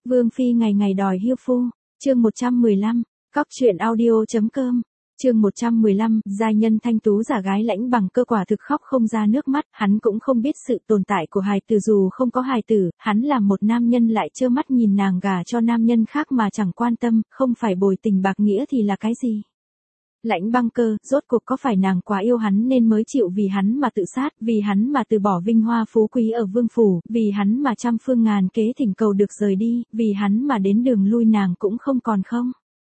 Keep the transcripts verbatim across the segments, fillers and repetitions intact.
Vương phi ngày ngày đòi hiêu phu, chương một trăm mười lăm, cóc truyện audio.com, chương một trăm mười lăm, giai nhân thanh tú giả gái Lãnh Bằng Cơ quả thực khóc không ra nước mắt, hắn cũng không biết sự tồn tại của hài tử dù không có hài tử, hắn là một nam nhân lại trơ mắt nhìn nàng gả cho nam nhân khác mà chẳng quan tâm, không phải bồi tình bạc nghĩa thì là cái gì? Lãnh Băng Cơ, rốt cuộc có phải nàng quá yêu hắn nên mới chịu vì hắn mà tự sát, vì hắn mà từ bỏ vinh hoa phú quý ở vương phủ, vì hắn mà trăm phương ngàn kế thỉnh cầu được rời đi, vì hắn mà đến đường lui nàng cũng không còn không?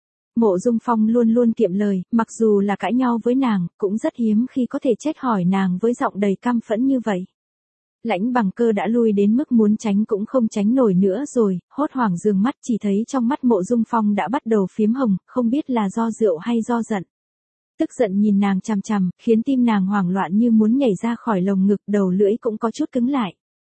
Mộ Dung Phong luôn luôn kiệm lời, mặc dù là cãi nhau với nàng, cũng rất hiếm khi có thể trách hỏi nàng với giọng đầy căm phẫn như vậy. Lãnh Bằng Cơ đã lui đến mức muốn tránh cũng không tránh nổi nữa rồi, hốt hoảng dường mắt chỉ thấy trong mắt Mộ Dung Phong đã bắt đầu phiếm hồng, không biết là do rượu hay do giận. Tức giận nhìn nàng chằm chằm, khiến tim nàng hoảng loạn như muốn nhảy ra khỏi lồng ngực, đầu lưỡi cũng có chút cứng lại.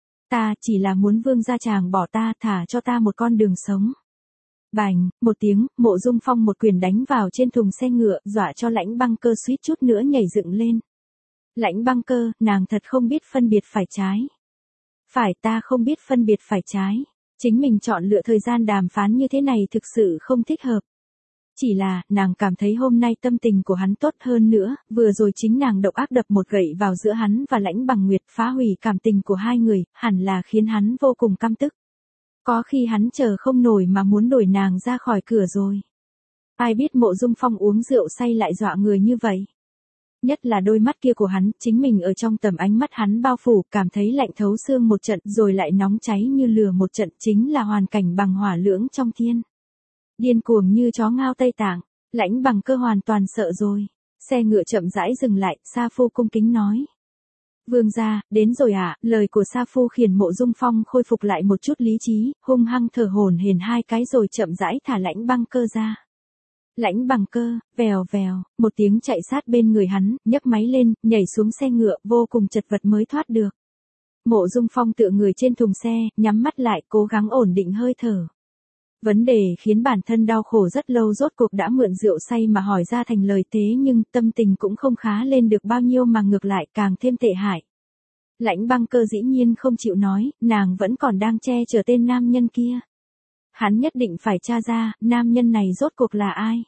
Ta chỉ là muốn vương gia chàng bỏ ta, thả cho ta một con đường sống. Bành, một tiếng, Mộ Dung Phong một quyền đánh vào trên thùng xe ngựa, dọa cho Lãnh Băng Cơ suýt chút nữa nhảy dựng lên. Lãnh Băng Cơ, nàng thật không biết phân biệt phải trái. Phải, ta không biết phân biệt phải trái. Chính mình chọn lựa thời gian đàm phán như thế này thực sự không thích hợp. Chỉ là, nàng cảm thấy hôm nay tâm tình của hắn tốt hơn nữa, vừa rồi chính nàng độc ác đập một gậy vào giữa hắn và Lãnh Bằng Nguyệt, phá hủy cảm tình của hai người, hẳn là khiến hắn vô cùng căm tức. Có khi hắn chờ không nổi mà muốn đuổi nàng ra khỏi cửa rồi. Ai biết Mộ Dung Phong uống rượu say lại dọa người như vậy. Nhất là đôi mắt kia của hắn, chính mình ở trong tầm ánh mắt hắn bao phủ, cảm thấy lạnh thấu xương một trận rồi lại nóng cháy như lửa một trận, chính là hoàn cảnh bằng hỏa lưỡng trong thiên. Điên cuồng như chó ngao Tây Tạng, Lãnh Bằng Cơ hoàn toàn sợ rồi. Xe ngựa chậm rãi dừng lại, Sa Phu cung kính nói. Vương gia, đến rồi ạ, à? Lời của Sa Phu khiến Mộ Dung Phong khôi phục lại một chút lý trí, hung hăng thở hổn hển hai cái rồi chậm rãi thả Lãnh Băng Cơ ra. Lãnh Bằng Cơ, vèo vèo, một tiếng chạy sát bên người hắn, nhấc máy lên, nhảy xuống xe ngựa, vô cùng chật vật mới thoát được. Mộ Dung Phong tựa người trên thùng xe, nhắm mắt lại, cố gắng ổn định hơi thở. Vấn đề khiến bản thân đau khổ rất lâu rốt cuộc đã mượn rượu say mà hỏi ra thành lời, thế nhưng tâm tình cũng không khá lên được bao nhiêu mà ngược lại càng thêm tệ hại. Lãnh Băng Cơ dĩ nhiên không chịu nói, nàng vẫn còn đang che chở tên nam nhân kia. Hắn nhất định phải tra ra, nam nhân này rốt cuộc là ai.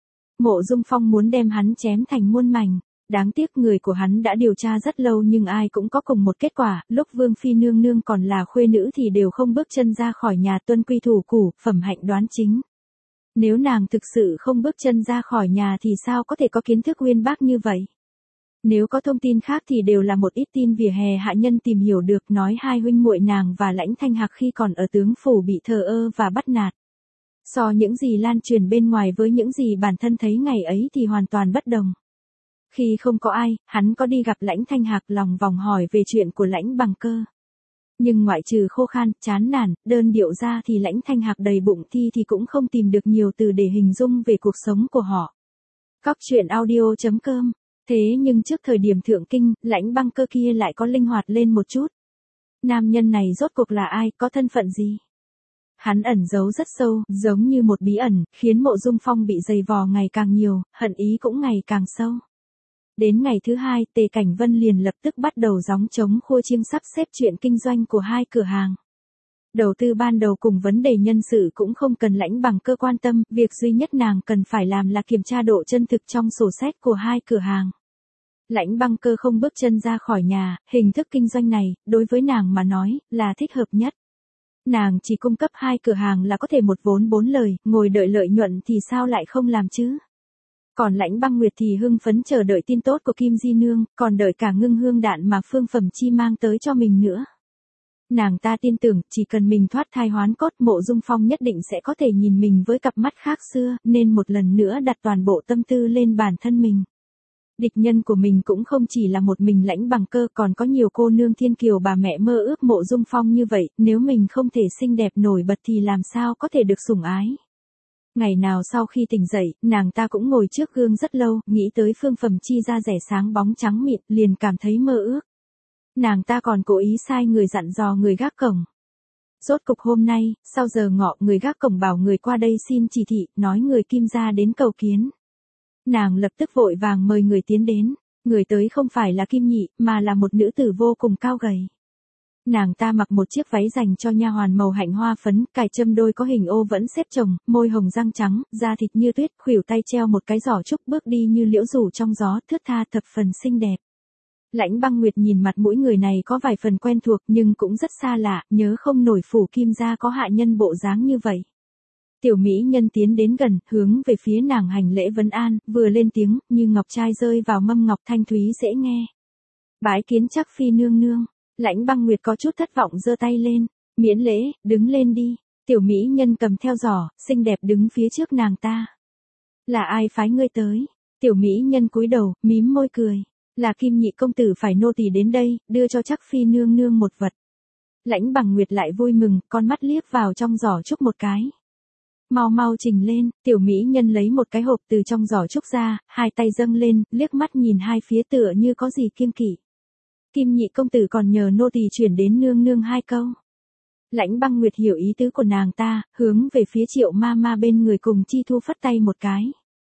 Mộ Dung Phong muốn đem hắn chém thành muôn mảnh. Đáng tiếc người của hắn đã điều tra rất lâu nhưng ai cũng có cùng một kết quả, lúc Vương Phi nương nương còn là khuê nữ thì đều không bước chân ra khỏi nhà tuân quy thủ củ, phẩm hạnh đoán chính. Nếu nàng thực sự không bước chân ra khỏi nhà thì sao có thể có kiến thức uyên bác như vậy? Nếu có thông tin khác thì đều là một ít tin vỉa hè hạ nhân tìm hiểu được, nói hai huynh muội nàng và Lãnh Thanh Hạc khi còn ở tướng phủ bị thờ ơ và bắt nạt. So những gì lan truyền bên ngoài với những gì bản thân thấy ngày ấy thì hoàn toàn bất đồng. Khi không có ai, hắn có đi gặp Lãnh Thanh Hạc lòng vòng hỏi về chuyện của Lãnh Bằng Cơ. Nhưng ngoại trừ khô khan, chán nản, đơn điệu ra thì Lãnh Thanh Hạc đầy bụng thi thì cũng không tìm được nhiều từ để hình dung về cuộc sống của họ. Cóc truyện audio.com. Thế nhưng trước thời điểm thượng kinh, Lãnh Băng Cơ kia lại có linh hoạt lên một chút. Nam nhân này rốt cuộc là ai, có thân phận gì? Hắn ẩn giấu rất sâu, giống như một bí ẩn, khiến Mộ Dung Phong bị dày vò ngày càng nhiều, hận ý cũng ngày càng sâu. Đến ngày thứ hai, Tề Cảnh Vân liền lập tức bắt đầu gióng trống khua chiêng sắp xếp chuyện kinh doanh của hai cửa hàng. Đầu tư ban đầu cùng vấn đề nhân sự cũng không cần Lãnh Bằng Cơ quan tâm, việc duy nhất nàng cần phải làm là kiểm tra độ chân thực trong sổ sách của hai cửa hàng. Lãnh Băng Cơ không bước chân ra khỏi nhà, hình thức kinh doanh này, đối với nàng mà nói, là thích hợp nhất. Nàng chỉ cung cấp hai cửa hàng là có thể một vốn bốn lời, ngồi đợi lợi nhuận thì sao lại không làm chứ? Còn Lãnh Băng Nguyệt thì hưng phấn chờ đợi tin tốt của Kim Di Nương, còn đợi cả ngưng hương đạn mà Phương Phẩm Chi mang tới cho mình nữa. Nàng ta tin tưởng, chỉ cần mình thoát thai hoán cốt, Mộ Dung Phong nhất định sẽ có thể nhìn mình với cặp mắt khác xưa, nên một lần nữa đặt toàn bộ tâm tư lên bản thân mình. Địch nhân của mình cũng không chỉ là một mình Lãnh Bằng Cơ, còn có nhiều cô nương thiên kiều bà mẹ mơ ước Mộ Dung Phong như vậy, nếu mình không thể xinh đẹp nổi bật thì làm sao có thể được sủng ái. Ngày nào sau khi tỉnh dậy, nàng ta cũng ngồi trước gương rất lâu, nghĩ tới Phương Phẩm Chi da rẻ sáng bóng trắng mịn, liền cảm thấy mơ ước. Nàng ta còn cố ý sai người dặn dò người gác cổng. Rốt cục hôm nay, sau giờ ngọ, người gác cổng bảo người qua đây xin chỉ thị, nói người Kim gia đến cầu kiến. Nàng lập tức vội vàng mời người tiến đến, người tới không phải là Kim Nhị, mà là một nữ tử vô cùng cao gầy. Nàng ta mặc một chiếc váy dành cho nha hoàn màu hạnh hoa phấn, cài châm đôi có hình ô vẫn xếp chồng, môi hồng răng trắng, da thịt như tuyết, khuỷu tay treo một cái giỏ trúc, bước đi như liễu rủ trong gió, thướt tha thập phần xinh đẹp. Lãnh Băng Nguyệt nhìn mặt mũi người này có vài phần quen thuộc nhưng cũng rất xa lạ, nhớ không nổi Phủ Kim gia có hạ nhân bộ dáng như vậy. Tiểu mỹ nhân tiến đến gần, hướng về phía nàng hành lễ vấn an, vừa lên tiếng, như ngọc trai rơi vào mâm ngọc thanh thúy dễ nghe. Bái kiến Trác phi nương nương. Lãnh Băng Nguyệt có chút thất vọng giơ tay lên, miễn lễ, đứng lên đi. Tiểu mỹ nhân cầm theo giỏ, xinh đẹp đứng phía trước nàng ta. Là ai phái ngươi tới? Tiểu mỹ nhân cúi đầu, mím môi cười. Là Kim nhị công tử phải nô tỳ đến đây, đưa cho Trác phi nương nương một vật. Lãnh Bằng Nguyệt lại vui mừng, con mắt liếc vào trong giỏ trúc một cái. Mau mau trình lên, tiểu mỹ nhân lấy một cái hộp từ trong giỏ trúc ra, hai tay dâng lên, liếc mắt nhìn hai phía tựa như có gì kiêng kỵ. Kim nhị công tử còn nhờ nô tỳ chuyển đến nương nương hai câu. Lãnh Băng Nguyệt hiểu ý tứ của nàng ta, hướng về phía Triệu ma ma bên người cùng Chi Thu phất tay một cái.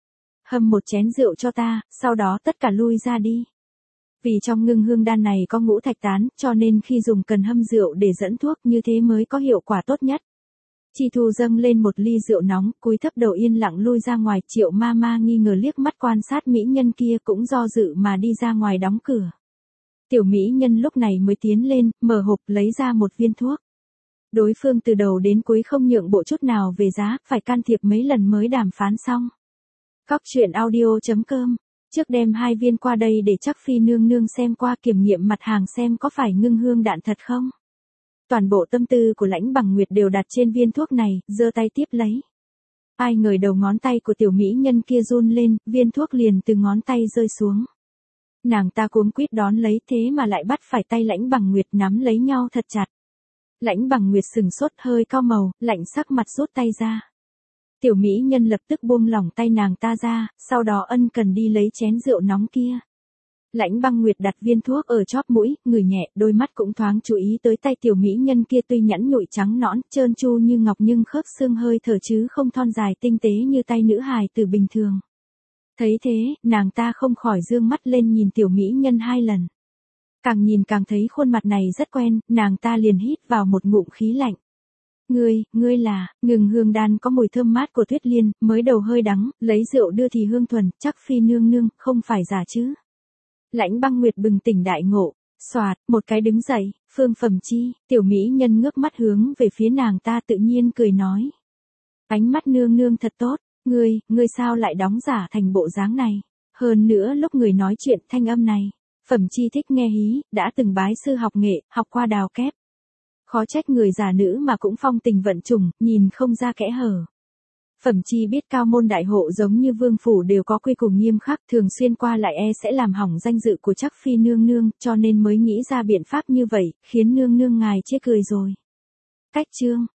Hâm một chén rượu cho ta, sau đó tất cả lui ra đi. Vì trong ngưng hương đan này có ngũ thạch tán, cho nên khi dùng cần hâm rượu để dẫn thuốc, như thế mới có hiệu quả tốt nhất. Chi Thu dâng lên một ly rượu nóng, cúi thấp đầu yên lặng lui ra ngoài. Triệu ma ma nghi ngờ liếc mắt quan sát mỹ nhân kia, cũng do dự mà đi ra ngoài đóng cửa. Tiểu mỹ nhân lúc này mới tiến lên, mở hộp lấy ra một viên thuốc. Đối phương từ đầu đến cuối không nhượng bộ chút nào về giá, phải can thiệp mấy lần mới đàm phán xong. Cóc truyện audio chấm com. Trước đem hai viên qua đây để Trác phi nương nương xem qua, kiểm nghiệm mặt hàng xem có phải ngưng hương đạn thật không. Toàn bộ tâm tư của Lãnh Bằng Nguyệt đều đặt trên viên thuốc này, giơ tay tiếp lấy. Ai ngờ đầu ngón tay của tiểu mỹ nhân kia run lên, viên thuốc liền từ ngón tay rơi xuống. Nàng ta cuống quýt đón lấy, thế mà lại bắt phải tay Lãnh Bằng Nguyệt nắm lấy nhau thật chặt. Lãnh Bằng Nguyệt sừng sốt, hơi cau màu, lạnh sắc mặt rút tay ra. Tiểu mỹ nhân lập tức buông lỏng tay nàng ta ra, sau đó ân cần đi lấy chén rượu nóng kia. Lãnh Băng Nguyệt đặt viên thuốc ở chóp mũi, ngửi nhẹ, đôi mắt cũng thoáng chú ý tới tay tiểu mỹ nhân kia, tuy nhẵn nhụi trắng nõn, trơn tru như ngọc nhưng khớp xương hơi thở chứ không thon dài tinh tế như tay nữ hài tử bình thường. Thấy thế, nàng ta không khỏi dương mắt lên nhìn tiểu mỹ nhân hai lần. Càng nhìn càng thấy khuôn mặt này rất quen, nàng ta liền hít vào một ngụm khí lạnh. Ngươi, ngươi là, ngừng hương đan có mùi thơm mát của Tuyết Liên, mới đầu hơi đắng, lấy rượu đưa thì hương thuần, Trác phi nương nương, không phải giả chứ. Lãnh Băng Nguyệt bừng tỉnh đại ngộ, xoạt, một cái đứng dậy, Phương Phẩm Chi, tiểu mỹ nhân ngước mắt hướng về phía nàng ta tự nhiên cười nói. Ánh mắt nương nương thật tốt, ngươi, ngươi sao lại đóng giả thành bộ dáng này, hơn nữa lúc người nói chuyện thanh âm này, Phẩm Chi thích nghe hí, đã từng bái sư học nghệ, học qua đào kép. Khó trách người già nữ mà cũng phong tình vận trùng, nhìn không ra kẽ hở. Phẩm Chi biết cao môn đại hộ giống như vương phủ đều có quy củ nghiêm khắc, thường xuyên qua lại e sẽ làm hỏng danh dự của Trác phi nương nương, cho nên mới nghĩ ra biện pháp như vậy, khiến nương nương ngài chê cười rồi. Cách chương